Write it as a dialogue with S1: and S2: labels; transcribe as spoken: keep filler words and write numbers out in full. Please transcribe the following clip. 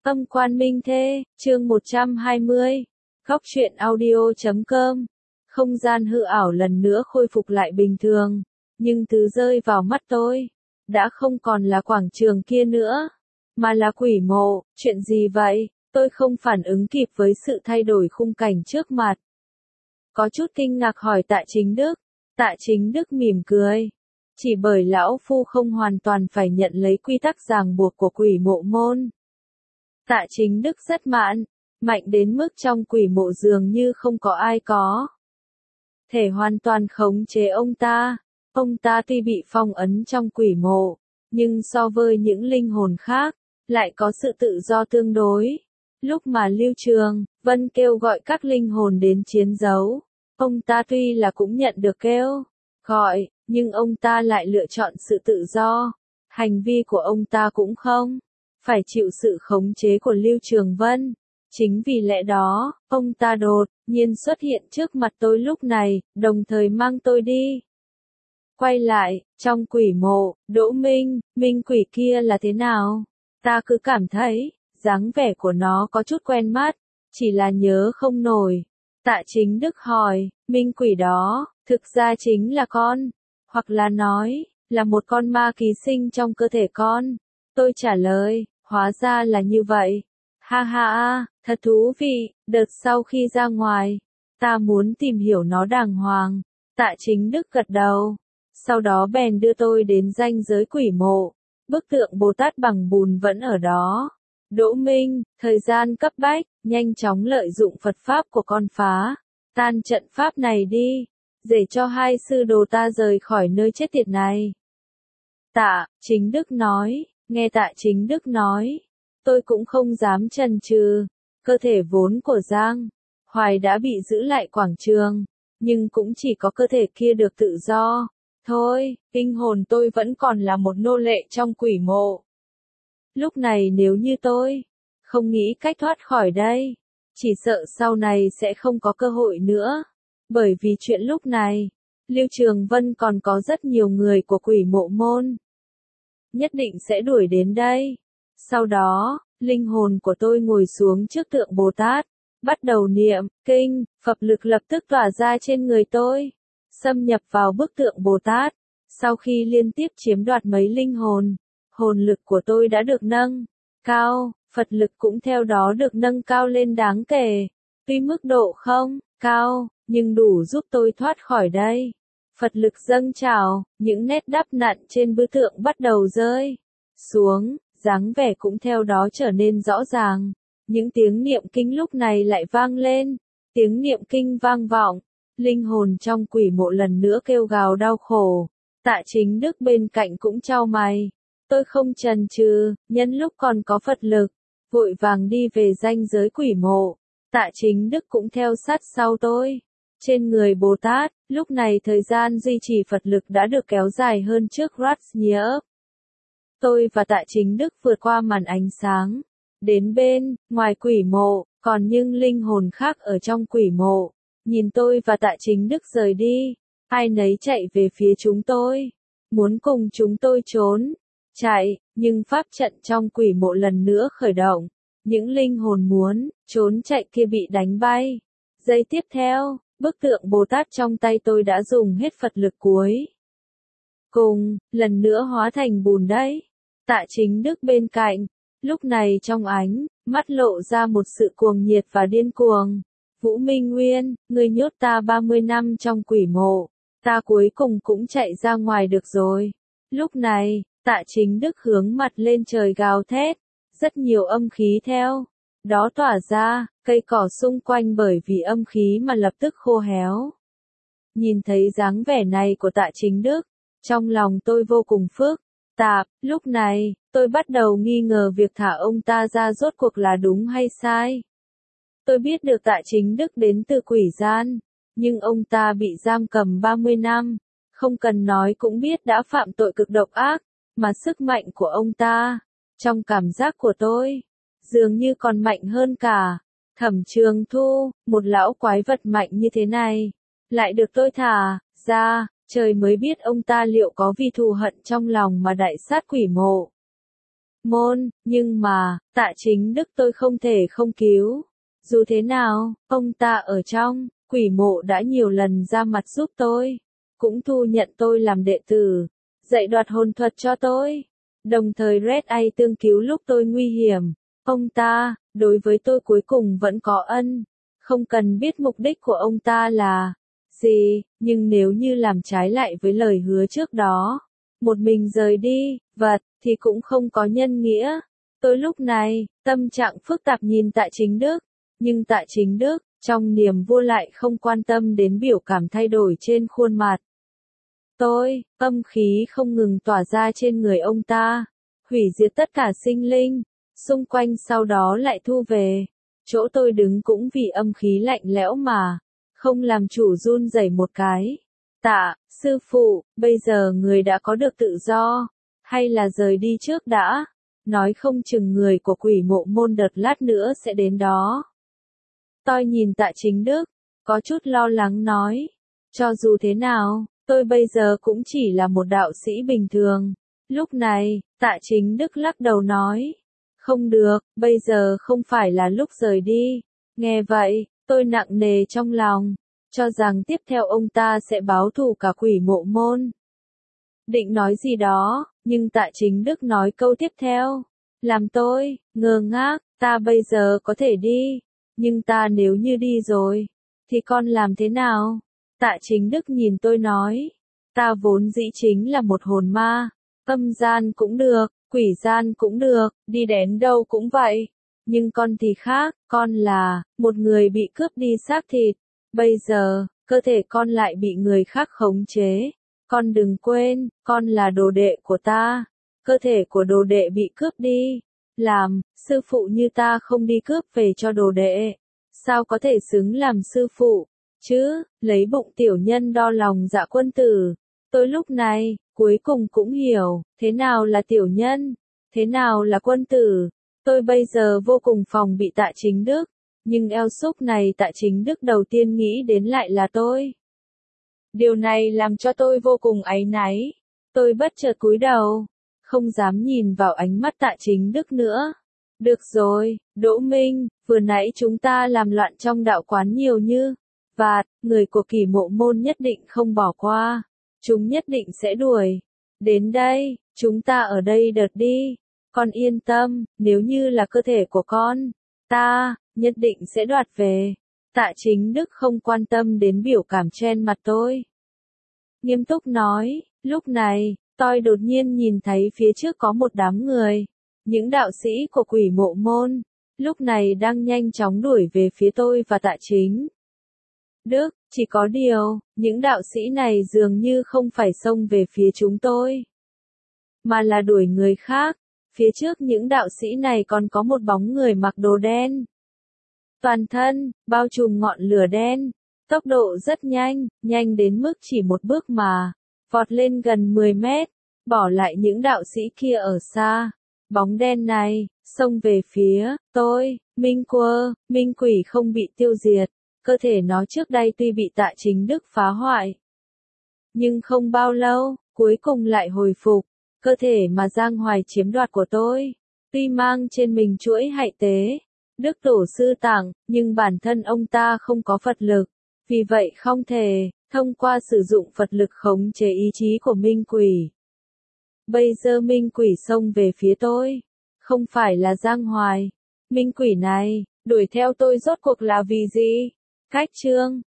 S1: Âm quan minh thê, chương một trăm hai mươi. Góc truyện audio chấm com. Không gian hư ảo lần nữa khôi phục lại bình thường, nhưng thứ rơi vào mắt tôi đã không còn là quảng trường kia nữa, mà là quỷ mộ. Chuyện gì vậy? Tôi không phản ứng kịp với sự thay đổi khung cảnh trước mặt. Có chút kinh ngạc hỏi Tạ Chính Đức. Tạ Chính Đức mỉm cười. Chỉ bởi lão phu không hoàn toàn phải nhận lấy quy tắc ràng buộc của quỷ mộ môn. Tạ Chính Đức rất mãn, mạnh đến mức trong quỷ mộ dường như không có ai có thể hoàn toàn khống chế ông ta. Ông ta tuy bị phong ấn trong quỷ mộ, nhưng so với những linh hồn khác, lại có sự tự do tương đối. Lúc mà Lưu Trường Vân kêu gọi các linh hồn đến chiến đấu, ông ta tuy là cũng nhận được kêu gọi, nhưng ông ta lại lựa chọn sự tự do. Hành vi của ông ta cũng không phải chịu sự khống chế của Lưu Trường Vân. Chính vì lẽ đó, ông ta đột nhiên xuất hiện trước mặt tôi lúc này, đồng thời mang tôi đi. Quay lại, trong quỷ mộ, Đỗ Minh, Minh quỷ kia là thế nào? Ta cứ cảm thấy, dáng vẻ của nó có chút quen mắt, chỉ là nhớ không nổi. Tạ Chính Đức hỏi, Minh quỷ đó, thực ra chính là con, hoặc là nói, là một con ma ký sinh trong cơ thể con. Tôi trả lời, hóa ra là như vậy. Ha ha ha, thật thú vị. Đợt sau khi ra ngoài, ta muốn tìm hiểu nó đàng hoàng. Tạ Chính Đức gật đầu. Sau đó bèn đưa tôi đến ranh giới quỷ mộ. Bức tượng Bồ Tát bằng bùn vẫn ở đó. Đỗ Minh, thời gian cấp bách, nhanh chóng lợi dụng Phật Pháp của con phá tan trận Pháp này đi, để cho hai sư đồ ta rời khỏi nơi chết tiệt này. Tạ Chính Đức nói. Nghe Tạ Chính Đức nói, tôi cũng không dám chần chừ. Cơ thể vốn của Giang Hoài đã bị giữ lại quảng trường, nhưng cũng chỉ có cơ thể kia được tự do. Thôi, linh hồn tôi vẫn còn là một nô lệ trong quỷ mộ. Lúc này nếu như tôi không nghĩ cách thoát khỏi đây, chỉ sợ sau này sẽ không có cơ hội nữa. Bởi vì chuyện lúc này, Lưu Trường Vân còn có rất nhiều người của quỷ mộ môn nhất định sẽ đuổi đến đây. Sau đó, linh hồn của tôi ngồi xuống trước tượng Bồ Tát, bắt đầu niệm kinh. Phật lực lập tức tỏa ra trên người tôi, xâm nhập vào bức tượng Bồ Tát. Sau khi liên tiếp chiếm đoạt mấy linh hồn, hồn lực của tôi đã được nâng cao, Phật lực cũng theo đó được nâng cao lên đáng kể. Tuy mức độ không cao, nhưng đủ giúp tôi thoát khỏi đây. Phật lực dâng trào, những nét đắp nặn trên bức tượng bắt đầu rơi xuống, dáng vẻ cũng theo đó trở nên rõ ràng. Những tiếng niệm kinh lúc này lại vang lên, tiếng niệm kinh vang vọng, linh hồn trong quỷ mộ lần nữa kêu gào đau khổ. Tạ Chính Đức bên cạnh cũng chau mày. Tôi không chần chừ, nhân lúc còn có Phật lực, vội vàng đi về ranh giới quỷ mộ. Tạ Chính Đức cũng theo sát sau tôi. Trên người Bồ Tát, lúc này thời gian duy trì Phật lực đã được kéo dài hơn trước Ratnier. Tôi và Tạ Chính Đức vượt qua màn ánh sáng, đến bên ngoài quỷ mộ, còn những linh hồn khác ở trong quỷ mộ, nhìn tôi và Tạ Chính Đức rời đi, ai nấy chạy về phía chúng tôi, muốn cùng chúng tôi trốn, chạy, nhưng pháp trận trong quỷ mộ lần nữa khởi động, những linh hồn muốn trốn chạy kia bị đánh bay. Giây tiếp theo, bức tượng Bồ Tát trong tay tôi đã dùng hết Phật lực cuối cùng, lần nữa hóa thành bùn đấy. Tạ Chính Đức bên cạnh, lúc này trong ánh mắt lộ ra một sự cuồng nhiệt và điên cuồng. Vũ Minh Nguyên, ngươi nhốt ta ba mươi năm trong quỷ mộ, ta cuối cùng cũng chạy ra ngoài được rồi. Lúc này, Tạ Chính Đức hướng mặt lên trời gào thét, rất nhiều âm khí theo đó tỏa ra, cây cỏ xung quanh bởi vì âm khí mà lập tức khô héo. Nhìn thấy dáng vẻ này của Tạ Chính Đức, trong lòng tôi vô cùng phức tạp. Lúc này, tôi bắt đầu nghi ngờ việc thả ông ta ra rốt cuộc là đúng hay sai. Tôi biết được Tạ Chính Đức đến từ quỷ gian, nhưng ông ta bị giam cầm ba mươi năm, không cần nói cũng biết đã phạm tội cực độc ác, mà sức mạnh của ông ta, trong cảm giác của tôi, dường như còn mạnh hơn cả Thẩm Trường Thu. Một lão quái vật mạnh như thế này, lại được tôi thả ra, trời mới biết ông ta liệu có vì thù hận trong lòng mà đại sát quỷ mộ. môn, nhưng mà, Tạ Chính Đức tôi không thể không cứu. Dù thế nào, ông ta ở trong quỷ mộ đã nhiều lần ra mặt giúp tôi, cũng thu nhận tôi làm đệ tử, dạy đoạt hồn thuật cho tôi, đồng thời Red Eye tương cứu lúc tôi nguy hiểm. Ông ta, đối với tôi cuối cùng vẫn có ân, không cần biết mục đích của ông ta là gì, nhưng nếu như làm trái lại với lời hứa trước đó, một mình rời đi, vật, thì cũng không có nhân nghĩa. Tôi lúc này, tâm trạng phức tạp nhìn Tạ Chính Đức, nhưng Tạ Chính Đức, trong niềm vui lại không quan tâm đến biểu cảm thay đổi trên khuôn mặt. Tôi, âm khí không ngừng tỏa ra trên người ông ta, hủy diệt tất cả sinh linh, xung quanh sau đó lại thu về. Chỗ tôi đứng cũng vì âm khí lạnh lẽo mà, không làm chủ run rẩy một cái. Tạ, sư phụ, bây giờ người đã có được tự do, hay là rời đi trước đã, nói không chừng người của quỷ mộ môn đợt lát nữa sẽ đến đó. Tôi nhìn Tạ Chính Đức, có chút lo lắng nói, cho dù thế nào, tôi bây giờ cũng chỉ là một đạo sĩ bình thường. Lúc này, Tạ Chính Đức lắc đầu nói, không được, bây giờ không phải là lúc rời đi. Nghe vậy, tôi nặng nề trong lòng, cho rằng tiếp theo ông ta sẽ báo thù cả quỷ mộ môn. Định nói gì đó, nhưng Tạ Chính Đức nói câu tiếp theo, làm tôi ngơ ngác. Ta bây giờ có thể đi, nhưng ta nếu như đi rồi, thì con làm thế nào? Tạ Chính Đức nhìn tôi nói, ta vốn dĩ chính là một hồn ma, âm gian cũng được, quỷ gian cũng được, đi đến đâu cũng vậy. Nhưng con thì khác, con là một người bị cướp đi xác thịt. Bây giờ, cơ thể con lại bị người khác khống chế. Con đừng quên, con là đồ đệ của ta. Cơ thể của đồ đệ bị cướp đi. Làm, sư phụ như ta không đi cướp về cho đồ đệ. Sao có thể xứng làm sư phụ? Chứ, lấy bụng tiểu nhân đo lòng dạ quân tử. Tôi lúc này, cuối cùng cũng hiểu, thế nào là tiểu nhân, thế nào là quân tử. Tôi bây giờ vô cùng phòng bị Tạ Chính Đức, nhưng eo xúc này Tạ Chính Đức đầu tiên nghĩ đến lại là tôi. Điều này làm cho tôi vô cùng áy náy. Tôi bất chợt cúi đầu, không dám nhìn vào ánh mắt Tạ Chính Đức nữa. Được rồi, Đỗ Minh, vừa nãy chúng ta làm loạn trong đạo quán nhiều như vạt, người của Kỳ Mộ môn nhất định không bỏ qua. Chúng nhất định sẽ đuổi. Đến đây, chúng ta ở đây đợt đi. Con yên tâm, nếu như là cơ thể của con, ta, nhất định sẽ đoạt về. Tạ Chính Đức không quan tâm đến biểu cảm trên mặt tôi. Nghiêm túc nói, lúc này, tôi đột nhiên nhìn thấy phía trước có một đám người. Những đạo sĩ của quỷ mộ môn, lúc này đang nhanh chóng đuổi về phía tôi và Tạ Chính Đức. Chỉ có điều, những đạo sĩ này dường như không phải xông về phía chúng tôi, mà là đuổi người khác. Phía trước những đạo sĩ này còn có một bóng người mặc đồ đen. Toàn thân, bao trùm ngọn lửa đen. Tốc độ rất nhanh, nhanh đến mức chỉ một bước mà, vọt lên gần mười mét, bỏ lại những đạo sĩ kia ở xa. Bóng đen này, xông về phía tôi, Minh Quơ, Minh Quỷ không bị tiêu diệt. Cơ thể nó trước đây tuy bị Tạ Chính Đức phá hoại, nhưng không bao lâu, cuối cùng lại hồi phục. Cơ thể mà Giang Hoài chiếm đoạt của tôi, tuy mang trên mình chuỗi hại tế, Đức Tổ sư tặng, nhưng bản thân ông ta không có Phật lực, vì vậy không thể thông qua sử dụng Phật lực khống chế ý chí của Minh Quỷ. Bây giờ Minh Quỷ xông về phía tôi, không phải là Giang Hoài. Minh Quỷ này, đuổi theo tôi rốt cuộc là vì gì? Cách chương